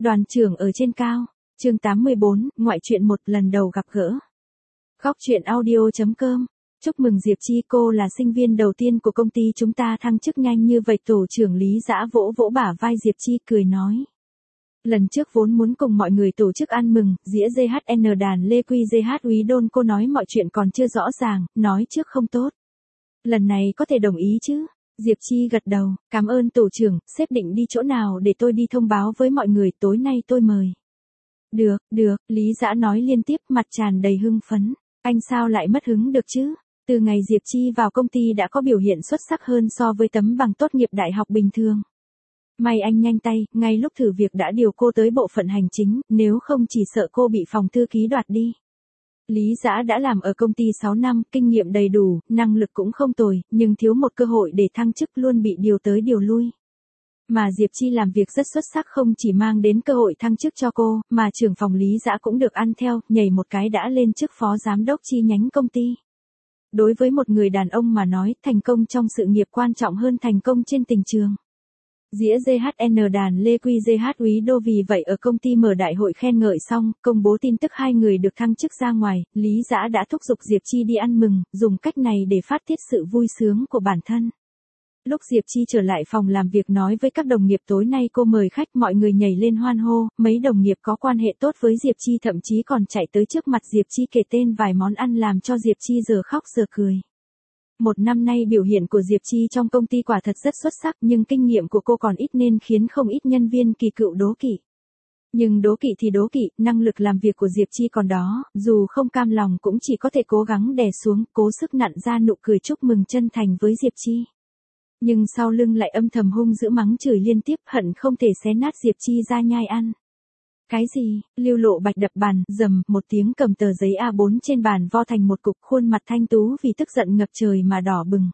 Đoàn trưởng ở trên cao, chương 84, ngoại truyện một lần đầu gặp gỡ. Góc truyện audio.com. Chúc mừng Diệp Chi, cô là sinh viên đầu tiên của công ty chúng ta thăng chức nhanh như vậy. Tổ trưởng Lý Dã vỗ vỗ bả vai Diệp Chi cười nói. Lần trước vốn muốn cùng mọi người tổ chức ăn mừng, dĩa GHN đàn Lê Quy GH úy Đôn, cô nói mọi chuyện còn chưa rõ ràng, nói trước không tốt. Lần này có thể đồng ý chứ? Diệp Chi gật đầu, cảm ơn tổ trưởng, sếp định đi chỗ nào để tôi đi thông báo với mọi người, tối nay tôi mời. Được, Lý Dã nói liên tiếp, mặt tràn đầy hưng phấn. Anh sao lại mất hứng được chứ? Từ ngày Diệp Chi vào công ty đã có biểu hiện xuất sắc hơn so với tấm bằng tốt nghiệp đại học bình thường. May anh nhanh tay, ngay lúc thử việc đã điều cô tới bộ phận hành chính, nếu không chỉ sợ cô bị phòng thư ký đoạt đi. Lý Dã đã làm ở công ty 6 năm, kinh nghiệm đầy đủ, năng lực cũng không tồi, nhưng thiếu một cơ hội để thăng chức, luôn bị điều tới điều lui. Mà Diệp Chi làm việc rất xuất sắc, không chỉ mang đến cơ hội thăng chức cho cô, mà trưởng phòng Lý Dã cũng được ăn theo, nhảy một cái đã lên chức phó giám đốc chi nhánh công ty. Đối với một người đàn ông mà nói, thành công trong sự nghiệp quan trọng hơn thành công trên tình trường. Dĩa GHN đàn Lê Quy GH úy Đô, vì vậy ở công ty mở đại hội khen ngợi xong, công bố tin tức hai người được thăng chức ra ngoài, Lý Dã đã thúc giục Diệp Chi đi ăn mừng, dùng cách này để phát tiết sự vui sướng của bản thân. Lúc Diệp Chi trở lại phòng làm việc nói với các đồng nghiệp tối nay cô mời khách, mọi người nhảy lên hoan hô, mấy đồng nghiệp có quan hệ tốt với Diệp Chi thậm chí còn chạy tới trước mặt Diệp Chi kể tên vài món ăn làm cho Diệp Chi giờ khóc giờ cười. Một năm nay biểu hiện của Diệp Chi trong công ty quả thật rất xuất sắc, nhưng kinh nghiệm của cô còn ít nên khiến không ít nhân viên kỳ cựu đố kỵ. Nhưng đố kỵ thì đố kỵ, năng lực làm việc của Diệp Chi còn đó, dù không cam lòng cũng chỉ có thể cố gắng đè xuống, cố sức nặn ra nụ cười chúc mừng chân thành với Diệp Chi. Nhưng sau lưng lại âm thầm hung dữ mắng chửi liên tiếp, hận không thể xé nát Diệp Chi ra nhai ăn. Cái gì? Lưu Lộ Bạch đập bàn, rầm một tiếng cầm tờ giấy A4 trên bàn vo thành một cục, khuôn mặt thanh tú vì tức giận ngập trời mà đỏ bừng.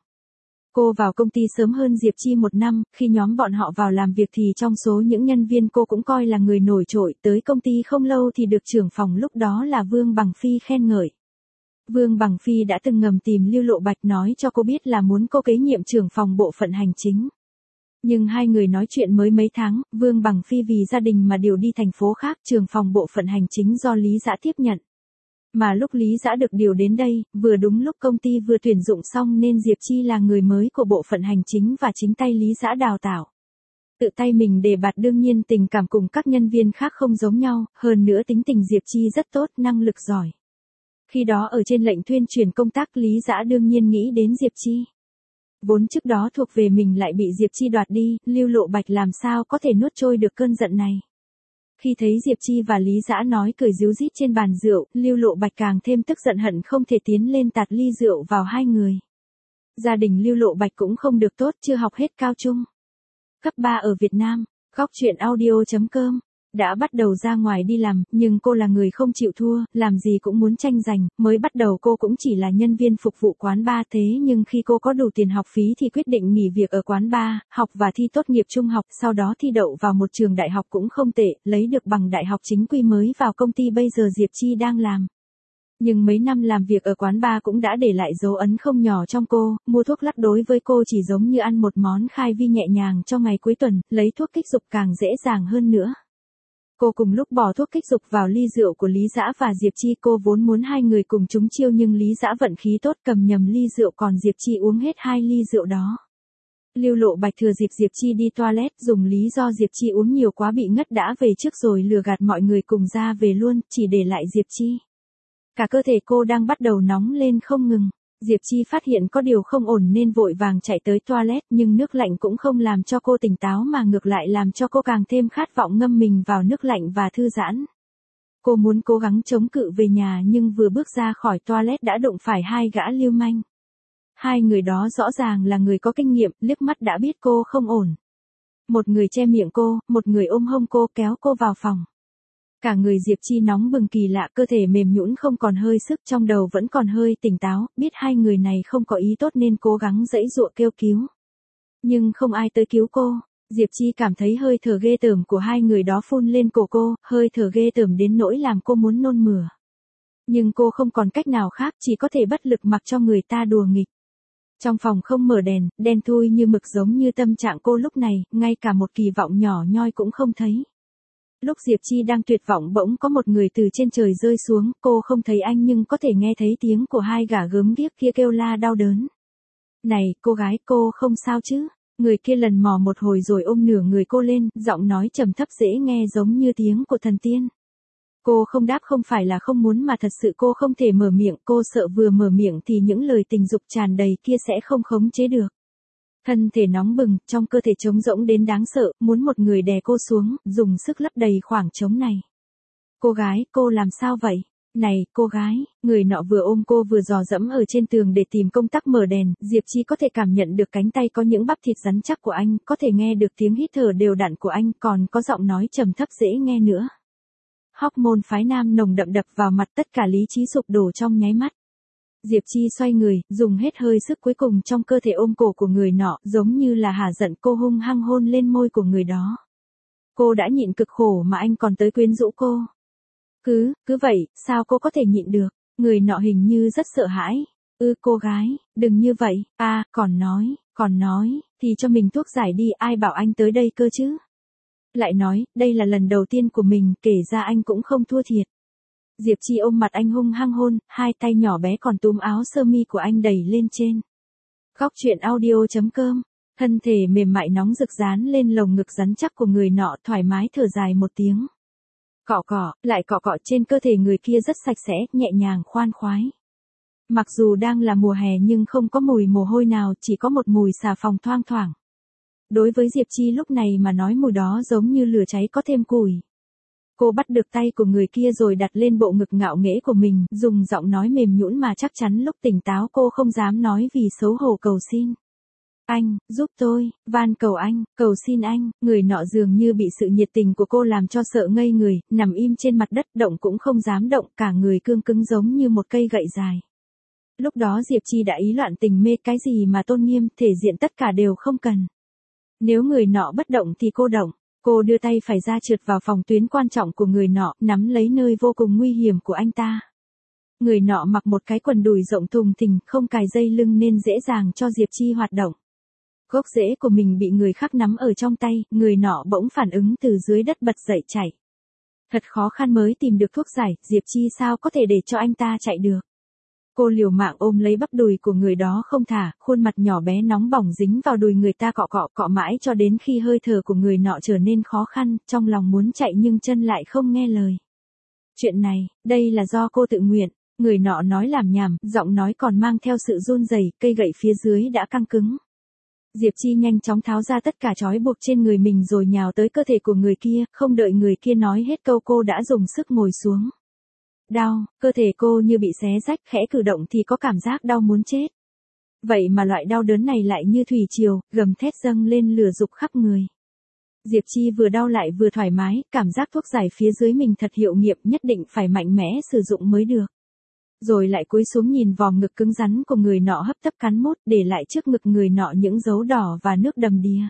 Cô vào công ty sớm hơn Diệp Chi 1 năm, khi nhóm bọn họ vào làm việc thì trong số những nhân viên cô cũng coi là người nổi trội, tới công ty không lâu thì được trưởng phòng lúc đó là Vương Bằng Phi khen ngợi. Vương Bằng Phi đã từng ngầm tìm Lưu Lộ Bạch nói cho cô biết là muốn cô kế nhiệm trưởng phòng bộ phận hành chính. Nhưng hai người nói chuyện mới mấy tháng, Vương Bằng Phi vì gia đình mà điều đi thành phố khác, trưởng phòng bộ phận hành chính do Lý Dã tiếp nhận. Mà lúc Lý Dã được điều đến đây, vừa đúng lúc công ty vừa tuyển dụng xong nên Diệp Chi là người mới của bộ phận hành chính và chính tay Lý Dã đào tạo. Tự tay mình đề bạt, đương nhiên tình cảm cùng các nhân viên khác không giống nhau, hơn nữa tính tình Diệp Chi rất tốt, năng lực giỏi. Khi đó ở trên lệnh thuyên chuyển công tác, Lý Dã đương nhiên nghĩ đến Diệp Chi. Vốn trước đó thuộc về mình lại bị Diệp Chi đoạt đi, Lưu Lộ Bạch làm sao có thể nuốt trôi được cơn giận này. Khi thấy Diệp Chi và Lý Dã nói cười ríu rít trên bàn rượu, Lưu Lộ Bạch càng thêm tức giận, hận không thể tiến lên tạt ly rượu vào hai người. Gia đình Lưu Lộ Bạch cũng không được tốt, chưa học hết cao trung. Cấp 3 ở Việt Nam, góc truyện audio.com. Đã bắt đầu ra ngoài đi làm, nhưng cô là người không chịu thua, làm gì cũng muốn tranh giành, mới bắt đầu cô cũng chỉ là nhân viên phục vụ quán bar, thế nhưng khi cô có đủ tiền học phí thì quyết định nghỉ việc ở quán bar, học và thi tốt nghiệp trung học, sau đó thi đậu vào một trường đại học cũng không tệ, lấy được bằng đại học chính quy mới vào công ty bây giờ Diệp Chi đang làm. Nhưng mấy năm làm việc ở quán bar cũng đã để lại dấu ấn không nhỏ trong cô, mua thuốc lắc đối với cô chỉ giống như ăn một món khai vi nhẹ nhàng cho ngày cuối tuần, lấy thuốc kích dục càng dễ dàng hơn nữa. Cô cùng lúc bỏ thuốc kích dục vào ly rượu của Lý Dã và Diệp Chi, cô vốn muốn hai người cùng trúng chiêu nhưng Lý Dã vận khí tốt cầm nhầm ly rượu, còn Diệp Chi uống hết 2 ly rượu đó. Lưu Lộ Bạch thừa dịp Diệp Chi đi toilet, dùng lý do Diệp Chi uống nhiều quá bị ngất đã về trước rồi lừa gạt mọi người cùng ra về luôn, chỉ để lại Diệp Chi. Cả cơ thể cô đang bắt đầu nóng lên không ngừng. Diệp Chi phát hiện có điều không ổn nên vội vàng chạy tới toilet, nhưng nước lạnh cũng không làm cho cô tỉnh táo mà ngược lại làm cho cô càng thêm khát vọng ngâm mình vào nước lạnh và thư giãn. Cô muốn cố gắng chống cự về nhà nhưng vừa bước ra khỏi toilet đã đụng phải hai gã lưu manh. Hai người đó rõ ràng là người có kinh nghiệm, liếc mắt đã biết cô không ổn. Một người che miệng cô, một người ôm hông cô kéo cô vào phòng. Cả người Diệp Chi nóng bừng kỳ lạ, cơ thể mềm nhũn không còn hơi sức, trong đầu vẫn còn hơi tỉnh táo, biết hai người này không có ý tốt nên cố gắng giãy giụa kêu cứu. Nhưng không ai tới cứu cô. Diệp Chi cảm thấy hơi thở ghê tởm của hai người đó phun lên cổ cô, hơi thở ghê tởm đến nỗi làm cô muốn nôn mửa. Nhưng cô không còn cách nào khác, chỉ có thể bất lực mặc cho người ta đùa nghịch. Trong phòng không mở đèn, đen thui như mực giống như tâm trạng cô lúc này, ngay cả một kỳ vọng nhỏ nhoi cũng không thấy. Lúc Diệp Chi đang tuyệt vọng bỗng có một người từ trên trời rơi xuống, cô không thấy anh nhưng có thể nghe thấy tiếng của hai gà gớm ghiếc kia kêu la đau đớn. Này, cô gái, cô không sao chứ? Người kia lần mò một hồi rồi ôm nửa người cô lên, giọng nói trầm thấp dễ nghe giống như tiếng của thần tiên. Cô không đáp, không phải là không muốn mà thật sự cô không thể mở miệng, cô sợ vừa mở miệng thì những lời tình dục tràn đầy kia sẽ không khống chế được. Thân thể nóng bừng, trong cơ thể trống rỗng đến đáng sợ, muốn một người đè cô xuống, dùng sức lấp đầy khoảng trống này. Cô gái, cô làm sao vậy? Này, cô gái, người nọ vừa ôm cô vừa dò dẫm ở trên tường để tìm công tắc mở đèn, Diệp Chi có thể cảm nhận được cánh tay có những bắp thịt rắn chắc của anh, có thể nghe được tiếng hít thở đều đặn của anh, còn có giọng nói trầm thấp dễ nghe nữa. Hormone phái nam nồng đậm đập vào mặt, tất cả lý trí sụp đổ trong nháy mắt. Diệp Chi xoay người, dùng hết hơi sức cuối cùng trong cơ thể ôm cổ của người nọ, giống như là hả giận, cô hung hăng hôn lên môi của người đó. Cô đã nhịn cực khổ mà anh còn tới quyến rũ cô. Cứ vậy, sao cô có thể nhịn được? Người nọ hình như rất sợ hãi. Cô gái, đừng như vậy, còn nói, thì cho mình thuốc giải đi, ai bảo anh tới đây cơ chứ? Lại nói, đây là lần đầu tiên của mình, kể ra anh cũng không thua thiệt. Diệp Chi ôm mặt anh hung hăng hôn, hai tay nhỏ bé còn túm áo sơ mi của anh đẩy lên trên. Góc truyện audio.com, thân thể mềm mại nóng rực dán lên lồng ngực rắn chắc của người nọ, thoải mái thở dài một tiếng. Lại cọ cọ trên cơ thể người kia rất sạch sẽ, nhẹ nhàng khoan khoái. Mặc dù đang là mùa hè nhưng không có mùi mồ hôi nào, chỉ có một mùi xà phòng thoang thoảng. Đối với Diệp Chi lúc này mà nói mùi đó giống như lửa cháy có thêm củi. Cô bắt được tay của người kia rồi đặt lên bộ ngực ngạo nghễ của mình, dùng giọng nói mềm nhũn mà chắc chắn lúc tỉnh táo cô không dám nói vì xấu hổ cầu xin. Anh, giúp tôi, van cầu anh, cầu xin anh, người nọ dường như bị sự nhiệt tình của cô làm cho sợ ngây người, nằm im trên mặt đất, động cũng không dám động, cả người cương cứng giống như một cây gậy dài. Lúc đó Diệp Chi đã ý loạn tình mê, cái gì mà tôn nghiêm, thể diện tất cả đều không cần. Nếu người nọ bất động thì cô động. Cô đưa tay phải ra trượt vào phòng tuyến quan trọng của người nọ, nắm lấy nơi vô cùng nguy hiểm của anh ta. Người nọ mặc một cái quần đùi rộng thùng thình, không cài dây lưng nên dễ dàng cho Diệp Chi hoạt động. Gốc rễ của mình bị người khác nắm ở trong tay, người nọ bỗng phản ứng từ dưới đất bật dậy chạy. Thật khó khăn mới tìm được thuốc giải, Diệp Chi sao có thể để cho anh ta chạy được. Cô liều mạng ôm lấy bắp đùi của người đó không thả, khuôn mặt nhỏ bé nóng bỏng dính vào đùi người ta cọ mãi cho đến khi hơi thở của người nọ trở nên khó khăn, trong lòng muốn chạy nhưng chân lại không nghe lời. Chuyện này, đây là do cô tự nguyện, người nọ nói làm nhảm, giọng nói còn mang theo sự run rẩy, cây gậy phía dưới đã căng cứng. Diệp Chi nhanh chóng tháo ra tất cả trói buộc trên người mình rồi nhào tới cơ thể của người kia, không đợi người kia nói hết câu cô đã dùng sức ngồi xuống. Đau, cơ thể cô như bị xé rách, khẽ cử động thì có cảm giác đau muốn chết. Vậy mà loại đau đớn này lại như thủy triều, gầm thét dâng lên lửa dục khắp người. Diệp Chi vừa đau lại vừa thoải mái, cảm giác thuốc giải phía dưới mình thật hiệu nghiệm, nhất định phải mạnh mẽ sử dụng mới được. Rồi lại cúi xuống nhìn vòm ngực cứng rắn của người nọ hấp tấp cắn mút, để lại trước ngực người nọ những dấu đỏ và nước đầm đìa.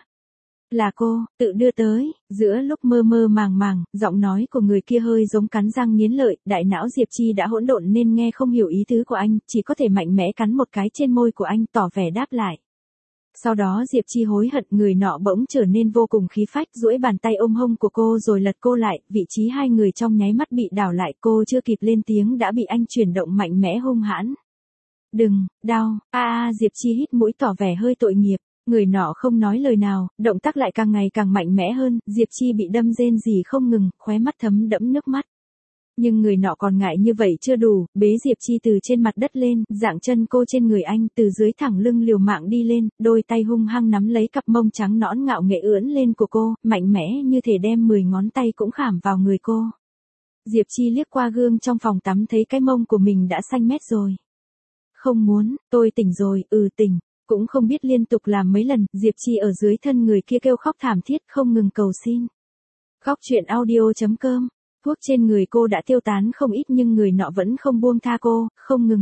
Là cô, tự đưa tới, giữa lúc mơ mơ màng màng, giọng nói của người kia hơi giống cắn răng nghiến lợi, đại não Diệp Chi đã hỗn độn nên nghe không hiểu ý tứ của anh, chỉ có thể mạnh mẽ cắn một cái trên môi của anh tỏ vẻ đáp lại. Sau đó Diệp Chi hối hận, người nọ bỗng trở nên vô cùng khí phách, duỗi bàn tay ôm hông của cô rồi lật cô lại, vị trí hai người trong nháy mắt bị đảo lại, cô chưa kịp lên tiếng đã bị anh chuyển động mạnh mẽ hung hãn. Đừng, đau, Diệp Chi hít mũi tỏ vẻ hơi tội nghiệp. Người nọ không nói lời nào, động tác lại càng ngày càng mạnh mẽ hơn, Diệp Chi bị đâm rên rỉ không ngừng, khóe mắt thấm đẫm nước mắt. Nhưng người nọ còn ngại như vậy chưa đủ, bế Diệp Chi từ trên mặt đất lên, dạng chân cô trên người anh, từ dưới thẳng lưng liều mạng đi lên, đôi tay hung hăng nắm lấy cặp mông trắng nõn ngạo nghễ ưỡn lên của cô, mạnh mẽ như thể đem 10 ngón tay cũng khảm vào người cô. Diệp Chi liếc qua gương trong phòng tắm thấy cái mông của mình đã xanh mét rồi. Không muốn, tôi tỉnh rồi, tỉnh. Cũng không biết liên tục làm mấy lần, Diệp Chi ở dưới thân người kia kêu khóc thảm thiết không ngừng cầu xin. Góc truyện audio.com, thuốc trên người cô đã tiêu tán không ít nhưng người nọ vẫn không buông tha cô, không ngừng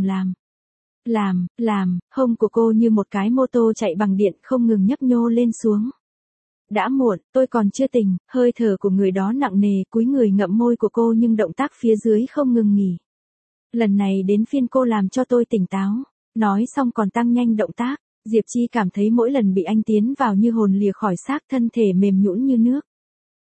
làm, hông của cô như một cái mô tô chạy bằng điện không ngừng nhấp nhô lên xuống. Đã muộn, tôi còn chưa tỉnh, hơi thở của người đó nặng nề, cúi người ngậm môi của cô nhưng động tác phía dưới không ngừng nghỉ. Lần này đến phiên cô làm cho tôi tỉnh táo, nói xong còn tăng nhanh động tác. Diệp Chi cảm thấy mỗi lần bị anh tiến vào như hồn lìa khỏi xác, thân thể mềm nhũn như nước.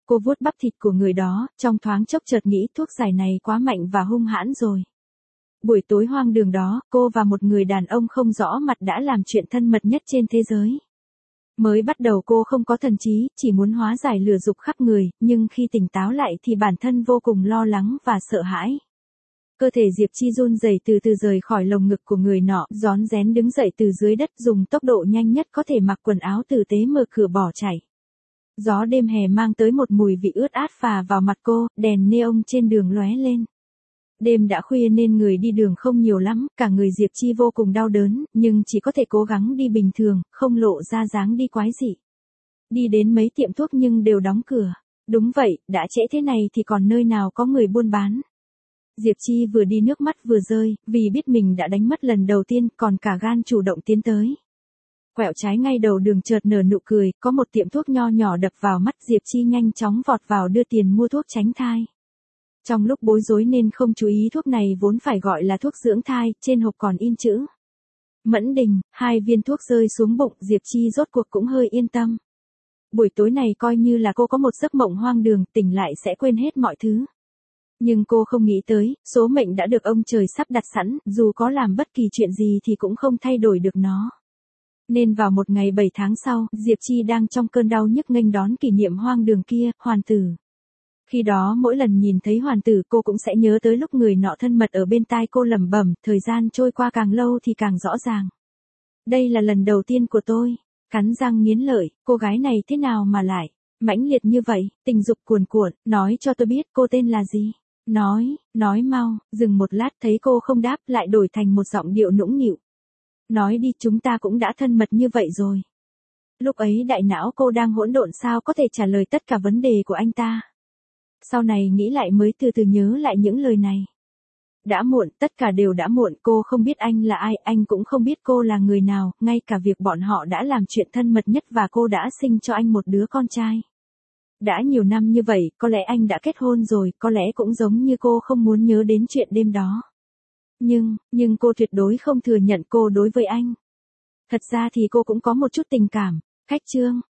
Cô vuốt bắp thịt của người đó, trong thoáng chốc chợt nghĩ thuốc giải này quá mạnh và hung hãn rồi. Buổi tối hoang đường đó, cô và một người đàn ông không rõ mặt đã làm chuyện thân mật nhất trên thế giới. Mới bắt đầu cô không có thần trí, chỉ muốn hóa giải lửa dục khắp người, nhưng khi tỉnh táo lại thì bản thân vô cùng lo lắng và sợ hãi. Cơ thể Diệp Chi run rẩy từ từ rời khỏi lồng ngực của người nọ, rón rén đứng dậy từ dưới đất, dùng tốc độ nhanh nhất có thể mặc quần áo tử tế mở cửa bỏ chạy. Gió đêm hè mang tới một mùi vị ướt át phả vào mặt cô, đèn neon trên đường lóe lên. Đêm đã khuya nên người đi đường không nhiều lắm, cả người Diệp Chi vô cùng đau đớn, nhưng chỉ có thể cố gắng đi bình thường, không lộ ra dáng đi quái dị. Đi đến mấy tiệm thuốc nhưng đều đóng cửa. Đúng vậy, đã trễ thế này thì còn nơi nào có người buôn bán. Diệp Chi vừa đi nước mắt vừa rơi, vì biết mình đã đánh mất lần đầu tiên, còn cả gan chủ động tiến tới. Quẹo trái ngay đầu đường chợt nở nụ cười, có một tiệm thuốc nho nhỏ đập vào mắt, Diệp Chi nhanh chóng vọt vào đưa tiền mua thuốc tránh thai. Trong lúc bối rối nên không chú ý thuốc này vốn phải gọi là thuốc dưỡng thai, trên hộp còn in chữ Mẫn Đình, 2 viên thuốc rơi xuống bụng, Diệp Chi rốt cuộc cũng hơi yên tâm. Buổi tối này coi như là cô có một giấc mộng hoang đường, tỉnh lại sẽ quên hết mọi thứ. Nhưng cô không nghĩ tới, số mệnh đã được ông trời sắp đặt sẵn, dù có làm bất kỳ chuyện gì thì cũng không thay đổi được nó. Nên vào một ngày 7 tháng sau, Diệp Chi đang trong cơn đau nhức nghênh đón kỷ niệm hoang đường kia, hoàn tử. Khi đó mỗi lần nhìn thấy hoàn tử cô cũng sẽ nhớ tới lúc người nọ thân mật ở bên tai cô lẩm bẩm, thời gian trôi qua càng lâu thì càng rõ ràng. Đây là lần đầu tiên của tôi. Cắn răng nghiến lợi, cô gái này thế nào mà lại mãnh liệt như vậy, tình dục cuồn cuộn, nói cho tôi biết cô tên là gì. Nói mau, dừng một lát thấy cô không đáp lại đổi thành một giọng điệu nũng nịu. Nói đi, chúng ta cũng đã thân mật như vậy rồi. Lúc ấy đại não cô đang hỗn độn sao có thể trả lời tất cả vấn đề của anh ta. Sau này nghĩ lại mới từ từ nhớ lại những lời này. Đã muộn, tất cả đều đã muộn, cô không biết anh là ai, anh cũng không biết cô là người nào, ngay cả việc bọn họ đã làm chuyện thân mật nhất và cô đã sinh cho anh một đứa con trai. Đã nhiều năm như vậy, có lẽ anh đã kết hôn rồi, có lẽ cũng giống như cô không muốn nhớ đến chuyện đêm đó. Nhưng cô tuyệt đối không thừa nhận cô đối với anh. Thật ra thì cô cũng có một chút tình cảm. Khách trương,